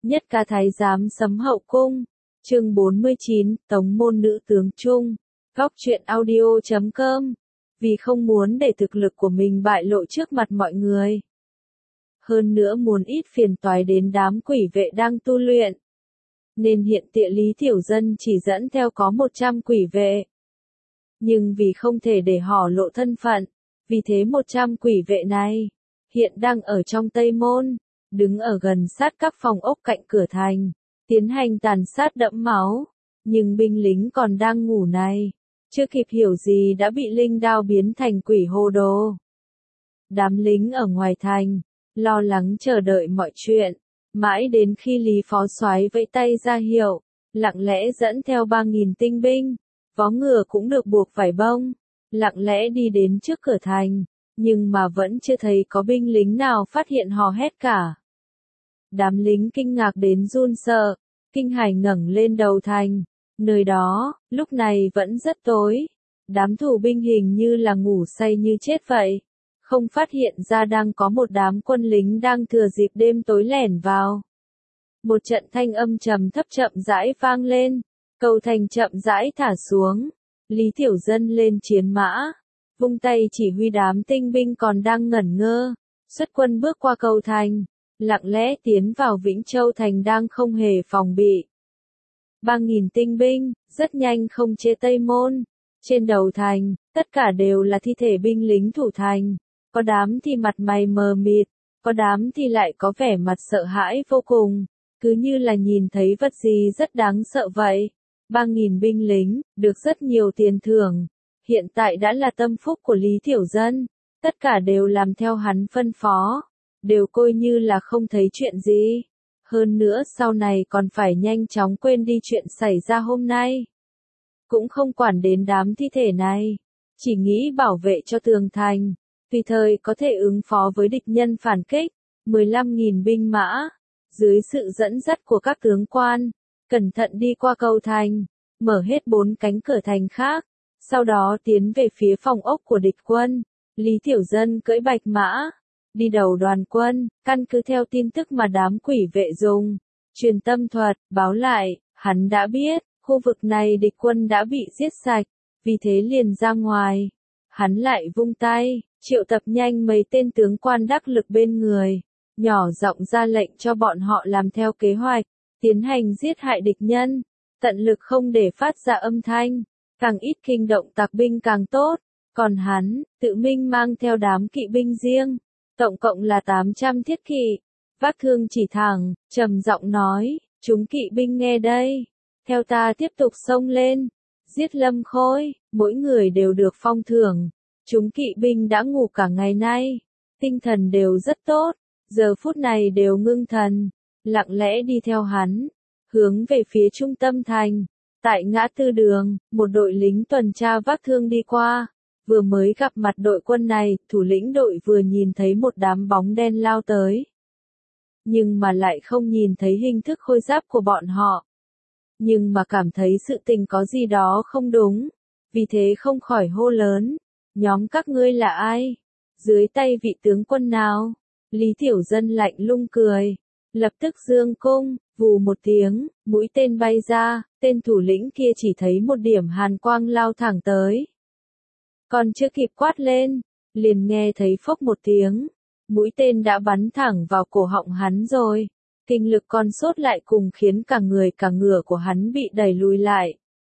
Nhất ca thái giám sấm hậu cung. Chương 49, Tống môn nữ tướng Trung. Góc truyện audio.com. Vì không muốn để thực lực của mình bại lộ trước mặt mọi người. Hơn nữa muốn ít phiền toái đến đám quỷ vệ đang tu luyện. Nên hiện tại Lý Tiểu Dân chỉ dẫn theo có 100 quỷ vệ. Nhưng vì không thể để họ lộ thân phận, vì thế 100 quỷ vệ này, hiện đang ở trong Tây Môn, đứng ở gần sát các phòng ốc cạnh cửa thành, tiến hành tàn sát đẫm máu. Nhưng binh lính còn đang ngủ này, chưa kịp hiểu gì đã bị linh đao biến thành quỷ hồ đồ. Đám lính ở ngoài thành, lo lắng chờ đợi mọi chuyện, mãi đến khi Lý Phó Soái vẫy tay ra hiệu, lặng lẽ dẫn theo 3.000 tinh binh, vó ngựa cũng được buộc vải bông, lặng lẽ đi đến trước cửa thành, nhưng mà vẫn chưa thấy có binh lính nào phát hiện hò hét cả. Đám lính kinh ngạc đến run sợ, kinh hãi ngẩng lên đầu thành, nơi đó, lúc này vẫn rất tối, đám thủ binh hình như là ngủ say như chết vậy, không phát hiện ra đang có một đám quân lính đang thừa dịp đêm tối lẻn vào. Một trận thanh âm trầm thấp chậm rãi vang lên, cầu thành chậm rãi thả xuống, Lý Tiểu Dân lên chiến mã, vung tay chỉ huy đám tinh binh còn đang ngẩn ngơ, xuất quân bước qua cầu thành, lặng lẽ tiến vào Vĩnh Châu thành đang không hề phòng bị. 3.000 tinh binh, rất nhanh không chế Tây Môn, trên đầu thành, tất cả đều là thi thể binh lính thủ thành, có đám thì mặt mày mờ mịt, có đám thì lại có vẻ mặt sợ hãi vô cùng, cứ như là nhìn thấy vật gì rất đáng sợ vậy. 3.000 binh lính, được rất nhiều tiền thưởng, hiện tại đã là tâm phúc của Lý Tiểu Dân, tất cả đều làm theo hắn phân phó, đều coi như là không thấy chuyện gì. Hơn nữa sau này còn phải nhanh chóng quên đi chuyện xảy ra hôm nay. Cũng không quản đến đám thi thể này, chỉ nghĩ bảo vệ cho tường thành, tùy thời có thể ứng phó với địch nhân phản kích. 15.000 binh mã, dưới sự dẫn dắt của các tướng quan, cẩn thận đi qua cầu thành, mở hết 4 cánh cửa thành khác, sau đó tiến về phía phòng ốc của địch quân. Lý Tiểu Dân cưỡi bạch mã, đi đầu đoàn quân, căn cứ theo tin tức mà đám quỷ vệ dùng, truyền tâm thuật, báo lại, hắn đã biết, khu vực này địch quân đã bị giết sạch, vì thế liền ra ngoài. Hắn lại vung tay, triệu tập nhanh mấy tên tướng quan đắc lực bên người, nhỏ giọng ra lệnh cho bọn họ làm theo kế hoạch, tiến hành giết hại địch nhân, tận lực không để phát ra âm thanh, càng ít kinh động tặc binh càng tốt. Còn hắn, tự mình mang theo đám kỵ binh riêng, tổng cộng là 800 thiết kỵ, vác thương chỉ thẳng, trầm giọng nói, chúng kỵ binh nghe đây, theo ta tiếp tục xông lên, giết Lâm Khôi, mỗi người đều được phong thưởng. Chúng kỵ binh đã ngủ cả ngày nay, tinh thần đều rất tốt, giờ phút này đều ngưng thần, lặng lẽ đi theo hắn, hướng về phía trung tâm thành. Tại ngã tư đường, một đội lính tuần tra vác thương đi qua, vừa mới gặp mặt đội quân này, thủ lĩnh đội vừa nhìn thấy một đám bóng đen lao tới. Nhưng mà lại không nhìn thấy hình thức khôi giáp của bọn họ. Nhưng mà cảm thấy sự tình có gì đó không đúng, vì thế không khỏi hô lớn. Nhóm các ngươi là ai? Dưới tay vị tướng quân nào? Lý Tiểu Dân lạnh lùng cười, lập tức dương cung, vù một tiếng, mũi tên bay ra, tên thủ lĩnh kia chỉ thấy một điểm hàn quang lao thẳng tới. Còn chưa kịp quát lên, liền nghe thấy phốc một tiếng, mũi tên đã bắn thẳng vào cổ họng hắn rồi. Kinh lực còn sót lại cùng khiến cả người cả ngựa của hắn bị đẩy lùi lại.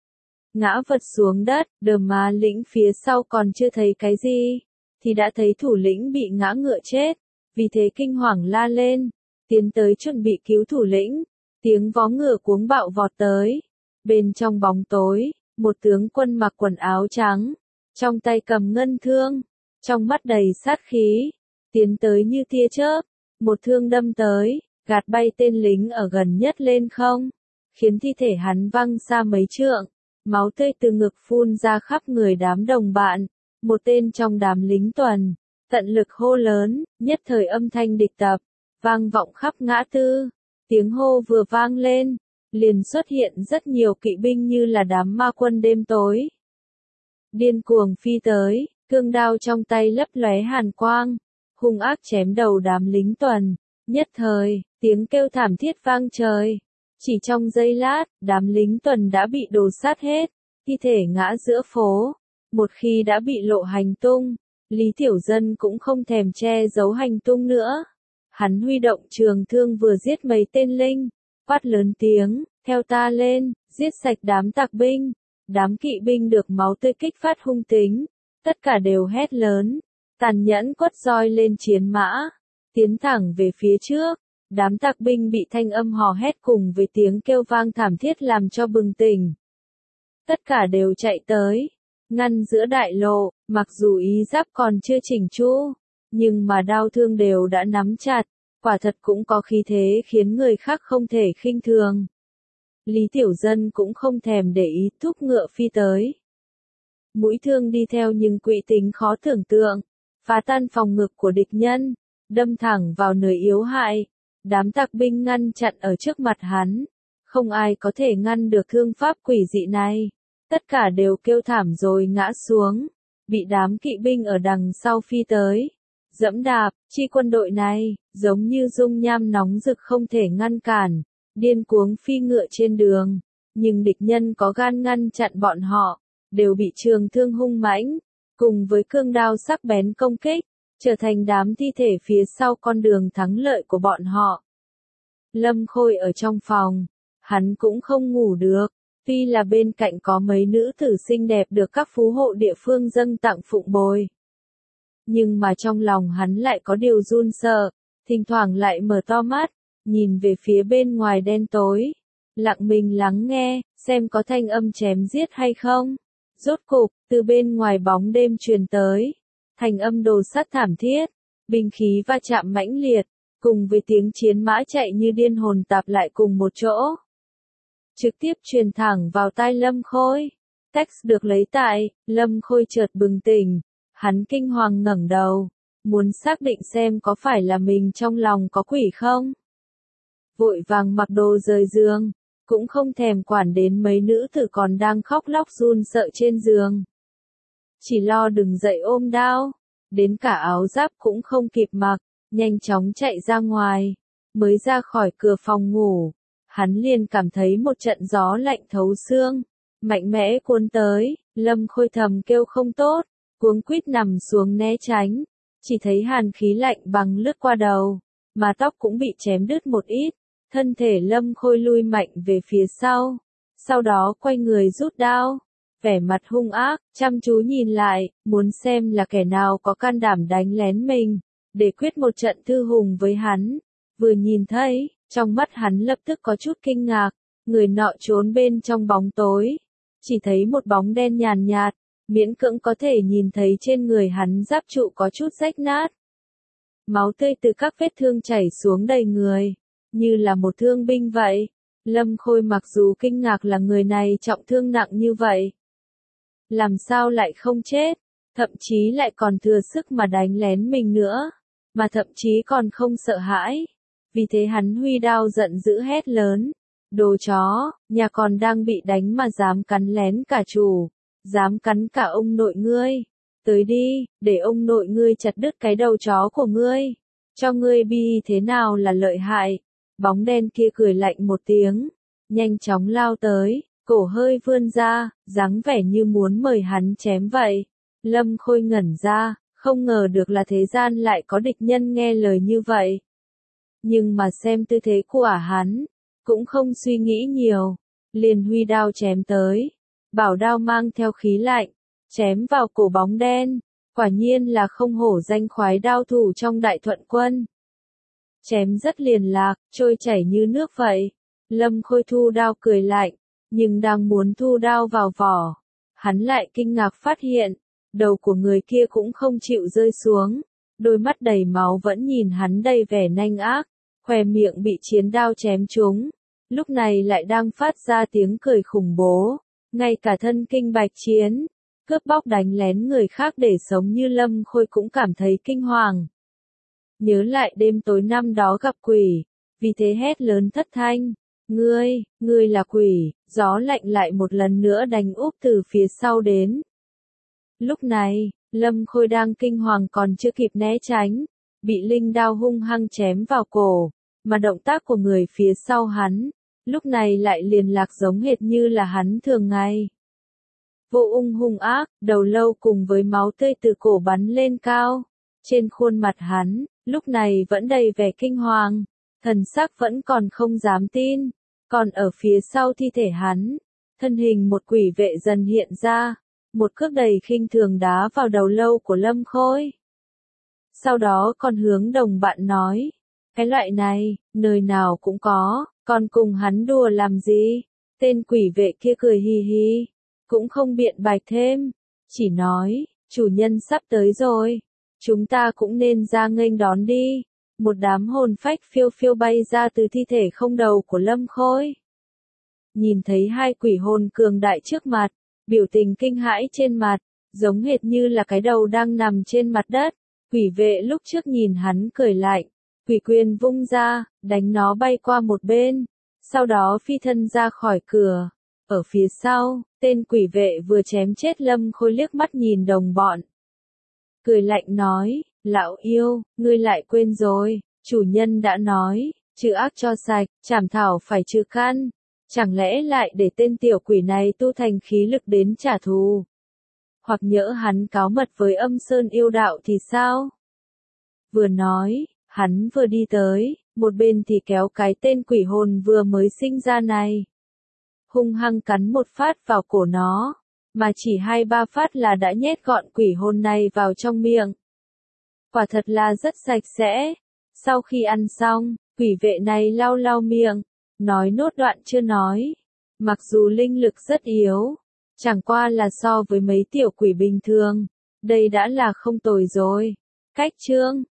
Ngã vật xuống đất, Đờm Ma lĩnh phía sau còn chưa thấy cái gì, thì đã thấy thủ lĩnh bị ngã ngựa chết, vì thế kinh hoàng la lên, tiến tới chuẩn bị cứu thủ lĩnh, tiếng vó ngựa cuống bạo vọt tới. Bên trong bóng tối, một tướng quân mặc quần áo trắng, trong tay cầm ngân thương, trong mắt đầy sát khí, tiến tới như tia chớp, một thương đâm tới, gạt bay tên lính ở gần nhất lên không, khiến thi thể hắn văng xa mấy trượng. Máu tươi từ ngực phun ra khắp người đám đồng bạn, một tên trong đám lính tuần, tận lực hô lớn, nhất thời âm thanh địch tập, vang vọng khắp ngã tư, tiếng hô vừa vang lên, liền xuất hiện rất nhiều kỵ binh như là đám ma quân đêm tối. Điên cuồng phi tới, cương đao trong tay lấp lóe hàn quang, hung ác chém đầu đám lính tuần, Nhất thời, tiếng kêu thảm thiết vang trời. Chỉ trong giây lát, đám lính tuần đã bị đổ sát hết, thi thể ngã giữa phố. Một khi đã bị lộ hành tung, Lý Tiểu Dân cũng không thèm che giấu hành tung nữa. Hắn huy động trường thương vừa giết mấy tên linh, quát lớn tiếng, theo ta lên, giết sạch đám tặc binh. Đám kỵ binh được máu tươi kích phát hung tính, tất cả đều hét lớn, tàn nhẫn quất roi lên chiến mã, tiến thẳng về phía trước. Đám tặc binh bị thanh âm hò hét cùng với tiếng kêu vang thảm thiết làm cho bừng tỉnh. Tất cả đều chạy tới, ngăn giữa đại lộ, mặc dù ý giáp còn chưa chỉnh chu, nhưng mà đao thương đều đã nắm chặt, quả thật cũng có khí thế khiến người khác không thể khinh thường. Lý Tiểu Dân cũng không thèm để ý, thúc ngựa phi tới. Mũi thương đi theo nhưng quỹ tính khó tưởng tượng, phá tan phòng ngực của địch nhân, đâm thẳng vào nơi yếu hại. Đám tặc binh ngăn chặn ở trước mặt hắn, không ai có thể ngăn được thương pháp quỷ dị này. Tất cả đều kêu thảm rồi ngã xuống, bị đám kỵ binh ở đằng sau phi tới, dẫm đạp. Chi quân đội này, giống như dung nham nóng rực không thể ngăn cản, điên cuồng phi ngựa trên đường, nhưng địch nhân có gan ngăn chặn bọn họ, đều bị trường thương hung mãnh, cùng với cương đao sắc bén công kích, trở thành đám thi thể phía sau con đường thắng lợi của bọn họ. Lâm Khôi ở trong phòng, hắn cũng không ngủ được, tuy là bên cạnh có mấy nữ tử xinh đẹp được các phú hộ địa phương dâng tặng phụng bồi. Nhưng mà trong lòng hắn lại có điều run sợ, thỉnh thoảng lại mở to mắt, nhìn về phía bên ngoài đen tối, lặng mình lắng nghe, xem có thanh âm chém giết hay không. Rốt cục, từ bên ngoài bóng đêm truyền tới, thành âm đồ sắt thảm thiết, binh khí va chạm mãnh liệt, cùng với tiếng chiến mã chạy như điên hồn tạp lại cùng một chỗ. Trực tiếp truyền thẳng vào tai Lâm Khôi. Text được lấy tại, Lâm Khôi chợt bừng tỉnh, hắn kinh hoàng ngẩng đầu, muốn xác định xem có phải là mình trong lòng có quỷ không. Vội vàng mặc đồ rời giường, cũng không thèm quản đến mấy nữ tử còn đang khóc lóc run sợ trên giường. Chỉ lo đừng dậy ôm đao, đến cả áo giáp cũng không kịp mặc, nhanh chóng chạy ra ngoài, mới ra khỏi cửa phòng ngủ, hắn liền cảm thấy một trận gió lạnh thấu xương, mạnh mẽ cuốn tới. Lâm Khôi thầm kêu không tốt, cuống quýt nằm xuống né tránh, chỉ thấy hàn khí lạnh bằng lướt qua đầu, mà tóc cũng bị chém đứt một ít, thân thể Lâm Khôi lui mạnh về phía sau đó quay người rút đao, vẻ mặt hung ác, chăm chú nhìn lại, muốn xem là kẻ nào có can đảm đánh lén mình, để quyết một trận thư hùng với hắn. Vừa nhìn thấy, trong mắt hắn lập tức có chút kinh ngạc, người nọ trốn bên trong bóng tối, chỉ thấy một bóng đen nhàn nhạt, miễn cưỡng có thể nhìn thấy trên người hắn giáp trụ có chút rách nát. Máu tươi từ các vết thương chảy xuống đầy người, như là một thương binh vậy. Lâm Khôi mặc dù kinh ngạc là người này trọng thương nặng như vậy, làm sao lại không chết, thậm chí lại còn thừa sức mà đánh lén mình nữa, mà thậm chí còn không sợ hãi. Vì thế hắn huy đao giận dữ hét lớn, đồ chó, nhà còn đang bị đánh mà dám cắn lén cả chủ, dám cắn cả ông nội ngươi, tới đi, để ông nội ngươi chặt đứt cái đầu chó của ngươi, cho ngươi bi thế nào là lợi hại. Bóng đen kia cười lạnh một tiếng, nhanh chóng lao tới, cổ hơi vươn ra, dáng vẻ như muốn mời hắn chém vậy. Lâm Khôi ngẩn ra, không ngờ được là thế gian lại có địch nhân nghe lời như vậy. Nhưng mà xem tư thế của hắn, cũng không suy nghĩ nhiều, liền huy đao chém tới. Bảo đao mang theo khí lạnh, chém vào cổ bóng đen, quả nhiên là không hổ danh khoái đao thủ trong Đại Thuận quân. Chém rất liền lạc, trôi chảy như nước vậy. Lâm Khôi thu đao cười lạnh, nhưng đang muốn thu đao vào vỏ, hắn lại kinh ngạc phát hiện, đầu của người kia cũng không chịu rơi xuống, đôi mắt đầy máu vẫn nhìn hắn đầy vẻ nanh ác, khóe miệng bị chiến đao chém trúng, lúc này lại đang phát ra tiếng cười khủng bố, ngay cả thân kinh bạch chiến, cướp bóc đánh lén người khác để sống như Lâm Khôi cũng cảm thấy kinh hoàng. Nhớ lại đêm tối năm đó gặp quỷ, vì thế hét lớn thất thanh, ngươi là quỷ. Gió lạnh lại một lần nữa đánh úp từ phía sau đến. Lúc này, Lâm Khôi đang kinh hoàng còn chưa kịp né tránh, bị linh đao hung hăng chém vào cổ, mà động tác của người phía sau hắn, lúc này lại liền lạc giống hệt như là hắn thường ngày. Vô Ung hung ác, đầu lâu cùng với máu tươi từ cổ bắn lên cao, trên khuôn mặt hắn, lúc này vẫn đầy vẻ kinh hoàng, thần sắc vẫn còn không dám tin, còn ở phía sau thi thể hắn, thân hình một quỷ vệ dần hiện ra, một cước đầy khinh thường đá vào đầu lâu của Lâm Khôi. Sau đó còn hướng đồng bạn nói, cái loại này, nơi nào cũng có, còn cùng hắn đùa làm gì? Tên quỷ vệ kia cười hì hì, cũng không biện bạch thêm, chỉ nói, chủ nhân sắp tới rồi, chúng ta cũng nên ra nghênh đón đi. Một đám hồn phách phiêu phiêu bay ra từ thi thể không đầu của Lâm Khôi. Nhìn thấy hai quỷ hồn cường đại trước mặt, biểu tình kinh hãi trên mặt, giống hệt như là cái đầu đang nằm trên mặt đất. Quỷ vệ lúc trước nhìn hắn cười lạnh, quỷ quyền vung ra, đánh nó bay qua một bên, sau đó phi thân ra khỏi cửa. Ở phía sau, tên quỷ vệ vừa chém chết Lâm Khôi liếc mắt nhìn đồng bọn. Cười lạnh nói, lão yêu, ngươi lại quên rồi, chủ nhân đã nói, trừ ác cho sạch, trảm thảo phải trừ căn, chẳng lẽ lại để tên tiểu quỷ này tu thành khí lực đến trả thù? Hoặc nhỡ hắn cáo mật với Âm Sơn yêu đạo thì sao? Vừa nói, hắn vừa đi tới, một bên thì kéo cái tên quỷ hồn vừa mới sinh ra này. Hung hăng cắn một phát vào cổ nó, mà chỉ 2-3 phát là đã nhét gọn quỷ hồn này vào trong miệng. Quả thật là rất sạch sẽ. Sau khi ăn xong, quỷ vệ này lau lau miệng, nói nốt đoạn chưa nói. Mặc dù linh lực rất yếu, chẳng qua là so với mấy tiểu quỷ bình thường, đây đã là không tồi rồi. Cách chương